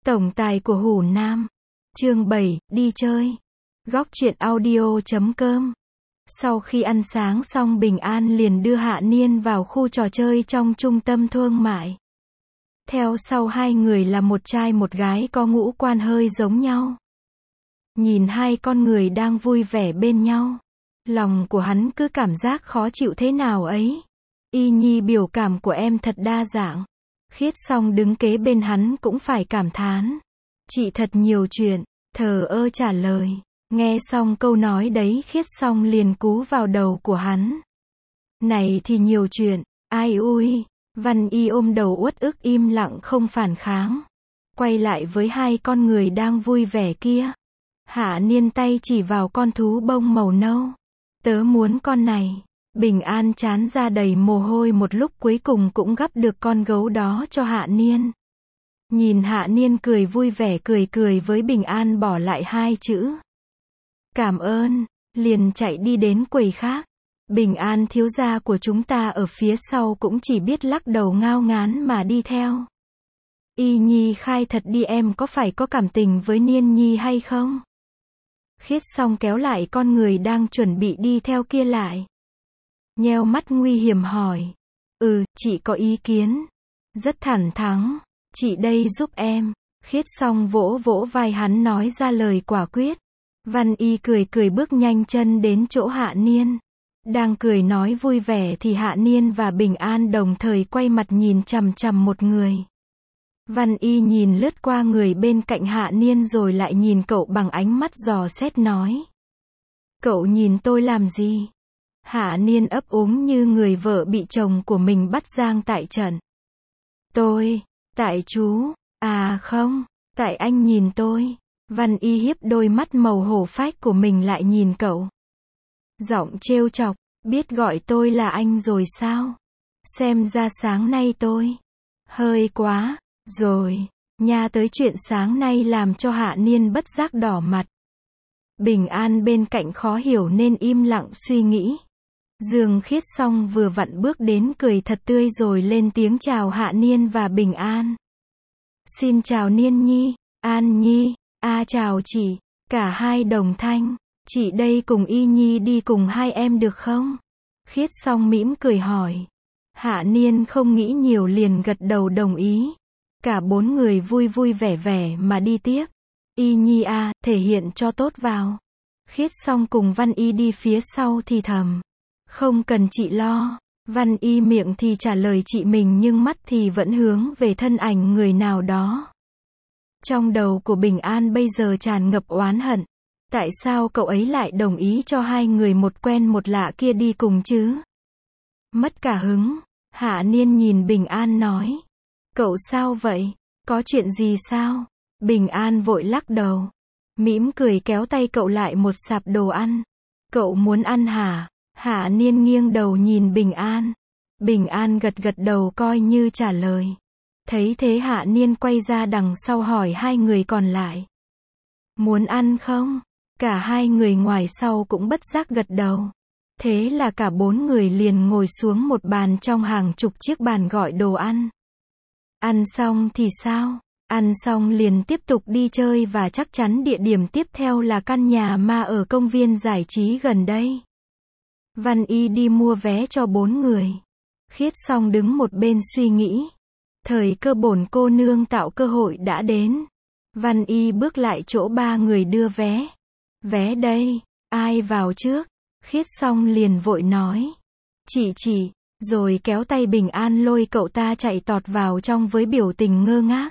Tổng tài của Hủ Nam. Chương 7, đi chơi. Góc truyện audio.com. Sau khi ăn sáng xong, Bình An liền đưa Hạ Niên vào khu trò chơi trong trung tâm thương mại. Theo sau hai người là một trai một gái có ngũ quan hơi giống nhau. Nhìn hai con người đang vui vẻ bên nhau, lòng của hắn cứ cảm giác khó chịu thế nào ấy. Y Nhi, biểu cảm của em thật đa dạng. Khiết Song đứng kế bên hắn cũng phải cảm thán. Chị thật nhiều chuyện, thờ ơ trả lời. Nghe xong câu nói đấy, Khiết Song liền cú vào đầu của hắn. Này thì nhiều chuyện, ai ui. Văn Y ôm đầu uất ức im lặng không phản kháng. Quay lại với hai con người đang vui vẻ kia. Hạ Niên tay chỉ vào con thú bông màu nâu. Tớ muốn con này. Bình An trán ra đầy mồ hôi, một lúc cuối cùng cũng gắp được con gấu đó cho Hạ Niên. Nhìn Hạ Niên cười vui vẻ cười với Bình An, bỏ lại hai chữ cảm ơn, liền chạy đi đến quầy khác. Bình An thiếu gia của chúng ta ở phía sau cũng chỉ biết lắc đầu ngao ngán mà đi theo. Y Nhi, khai thật đi, em có phải có cảm tình với Niên Nhi hay không? Khiết Song kéo lại con người đang chuẩn bị đi theo kia lại. Nheo mắt nguy hiểm hỏi. Chị có ý kiến. Rất thẳng thắn. Chị đây giúp em. Khiết Song vỗ vỗ vai hắn nói ra lời quả quyết. Văn Y cười bước nhanh chân đến chỗ Hạ Niên. Đang cười nói vui vẻ thì Hạ Niên và Bình An đồng thời quay mặt nhìn chằm chằm một người. Văn Y nhìn lướt qua người bên cạnh Hạ Niên rồi lại nhìn cậu bằng ánh mắt dò xét nói. Cậu nhìn tôi làm gì? Hạ Niên ấp úng như người vợ bị chồng của mình bắt giang tại trận. Tại chú, không, tại anh nhìn tôi. Văn Y hiếp đôi mắt màu hổ phách của mình lại nhìn cậu. Giọng trêu chọc, biết gọi tôi là anh rồi sao? Xem ra sáng nay tôi hơi quá rồi nha. Tới chuyện sáng nay làm cho Hạ Niên bất giác đỏ mặt. Bình An bên cạnh khó hiểu nên im lặng suy nghĩ. Dương Khiết Song vừa vặn bước đến cười thật tươi rồi lên tiếng chào Hạ Niên và Bình An. Xin chào Niên Nhi, An Nhi, chào chị. Cả hai đồng thanh. Chị đây cùng Y Nhi đi cùng hai em được không? Khiết Song mỉm cười hỏi. Hạ Niên không nghĩ nhiều liền gật đầu đồng ý. Cả bốn người vui vẻ mà đi tiếp. Y Nhi thể hiện cho tốt vào. Khiết Song cùng Văn Y đi phía sau thì thầm. Không cần chị lo. Văn Y miệng thì trả lời chị mình nhưng mắt thì vẫn hướng về thân ảnh người nào đó. Trong đầu của Bình An bây giờ tràn ngập oán hận. Tại sao cậu ấy lại đồng ý cho hai người một quen một lạ kia đi cùng chứ? Mất cả hứng. Hạ Niên nhìn Bình An nói. Cậu sao vậy? Có chuyện gì sao? Bình An vội lắc đầu. Mỉm cười kéo tay cậu lại một sạp đồ ăn. Cậu muốn ăn hả? Hạ Niên nghiêng đầu nhìn Bình An. Bình An gật đầu coi như trả lời. Thấy thế Hạ Niên quay ra đằng sau hỏi hai người còn lại. Muốn ăn không? Cả hai người ngoài sau cũng bất giác gật đầu. Thế là cả bốn người liền ngồi xuống một bàn trong hàng chục chiếc bàn gọi đồ ăn. Ăn xong thì sao? Ăn xong liền tiếp tục đi chơi và chắc chắn địa điểm tiếp theo là căn nhà ma ở công viên giải trí gần đây. Văn Y đi mua vé cho bốn người. Khiết Song đứng một bên suy nghĩ. Thời cơ bổn cô nương tạo cơ hội đã đến. Văn Y bước lại chỗ ba người đưa vé. Vé đây, ai vào trước? Khiết Song liền vội nói. Chị, rồi kéo tay Bình An lôi cậu ta chạy tọt vào trong với biểu tình ngơ ngác.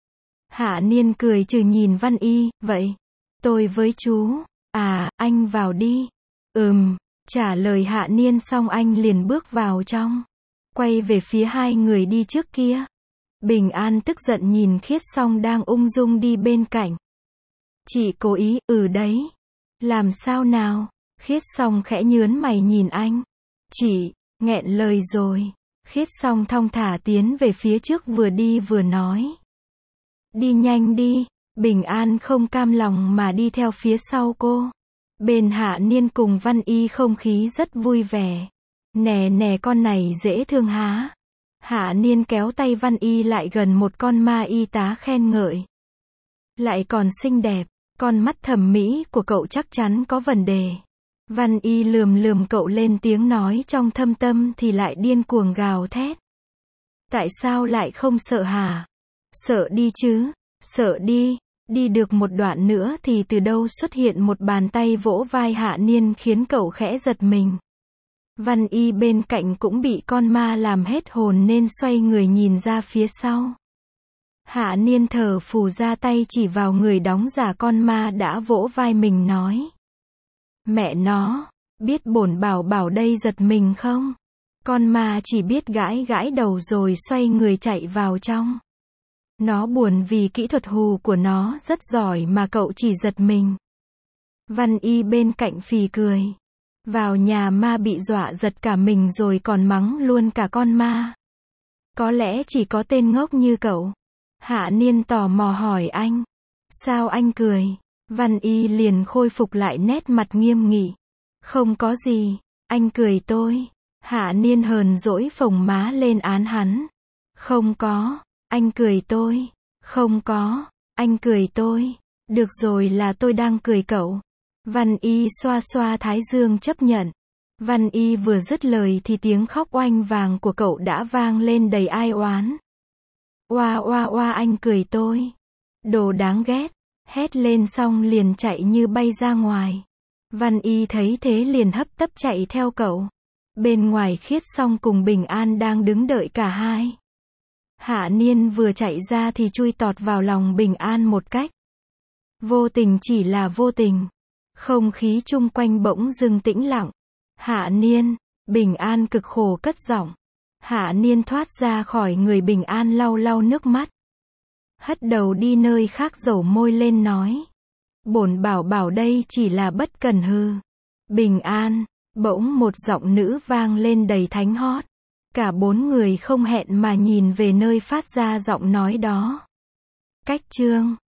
Hạ Niên cười trừ nhìn Văn Y, vậy, tôi với chú, anh vào đi. Trả lời Hạ Niên xong anh liền bước vào trong. Quay về phía hai người đi trước kia. Bình An tức giận nhìn Khiết Song đang ung dung đi bên cạnh. Chị cố ý, đấy. Làm sao nào? Khiết Song khẽ nhớn mày nhìn anh. Chị, nghẹn lời rồi. Khiết Song thong thả tiến về phía trước vừa đi vừa nói. Đi nhanh đi. Bình An không cam lòng mà đi theo phía sau cô. Bên Hạ Niên cùng Văn Y không khí rất vui vẻ. Nè con này dễ thương há. Hạ Niên kéo tay Văn Y lại gần một con ma y tá khen ngợi. Lại còn xinh đẹp. Con mắt thẩm mỹ của cậu chắc chắn có vấn đề. Văn Y lườm lườm cậu lên tiếng nói trong thâm tâm thì lại điên cuồng gào thét. Tại sao lại không sợ hả? Sợ đi chứ, sợ đi. Đi được một đoạn nữa thì từ đâu xuất hiện một bàn tay vỗ vai Hạ Niên khiến cậu khẽ giật mình. Văn Y bên cạnh cũng bị con ma làm hết hồn nên xoay người nhìn ra phía sau. Hạ Niên thở phù ra tay chỉ vào người đóng giả con ma đã vỗ vai mình nói. Mẹ nó, biết bổn bảo bảo đây giật mình không? Con ma chỉ biết gãi gãi đầu rồi xoay người chạy vào trong. Nó buồn vì kỹ thuật hù của nó rất giỏi mà cậu chỉ giật mình. Văn Y bên cạnh phì cười. Vào nhà ma bị dọa giật cả mình rồi còn mắng luôn cả con ma. Có lẽ chỉ có tên ngốc như cậu. Hạ Niên tò mò hỏi anh. Sao anh cười? Văn Y liền khôi phục lại nét mặt nghiêm nghị. Không có gì, anh cười tôi. Hạ Niên hờn dỗi phồng má lên án hắn. Không có, anh cười tôi. Không có, anh cười tôi. Được rồi là tôi đang cười cậu. Văn Y xoa xoa thái dương chấp nhận. Văn Y vừa dứt lời thì tiếng khóc oanh vàng của cậu đã vang lên đầy ai oán. Oa oa oa anh cười tôi. Đồ đáng ghét. Hét lên xong liền chạy như bay ra ngoài. Văn Y thấy thế liền hấp tấp chạy theo cậu. Bên ngoài Khiết Song cùng Bình An đang đứng đợi cả hai. Hạ Niên vừa chạy ra thì chui tọt vào lòng Bình An một cách. Vô tình chỉ là vô tình. Không khí chung quanh bỗng dưng tĩnh lặng. Hạ Niên, Bình An cực khổ cất giọng. Hạ Niên thoát ra khỏi người Bình An lau lau nước mắt. Hất đầu đi nơi khác dẩu môi lên nói. Bổn bảo bảo đây chỉ là bất cần hư. Bình An, bỗng một giọng nữ vang lên đầy thánh hót. Cả bốn người không hẹn mà nhìn về nơi phát ra giọng nói đó. Cách chương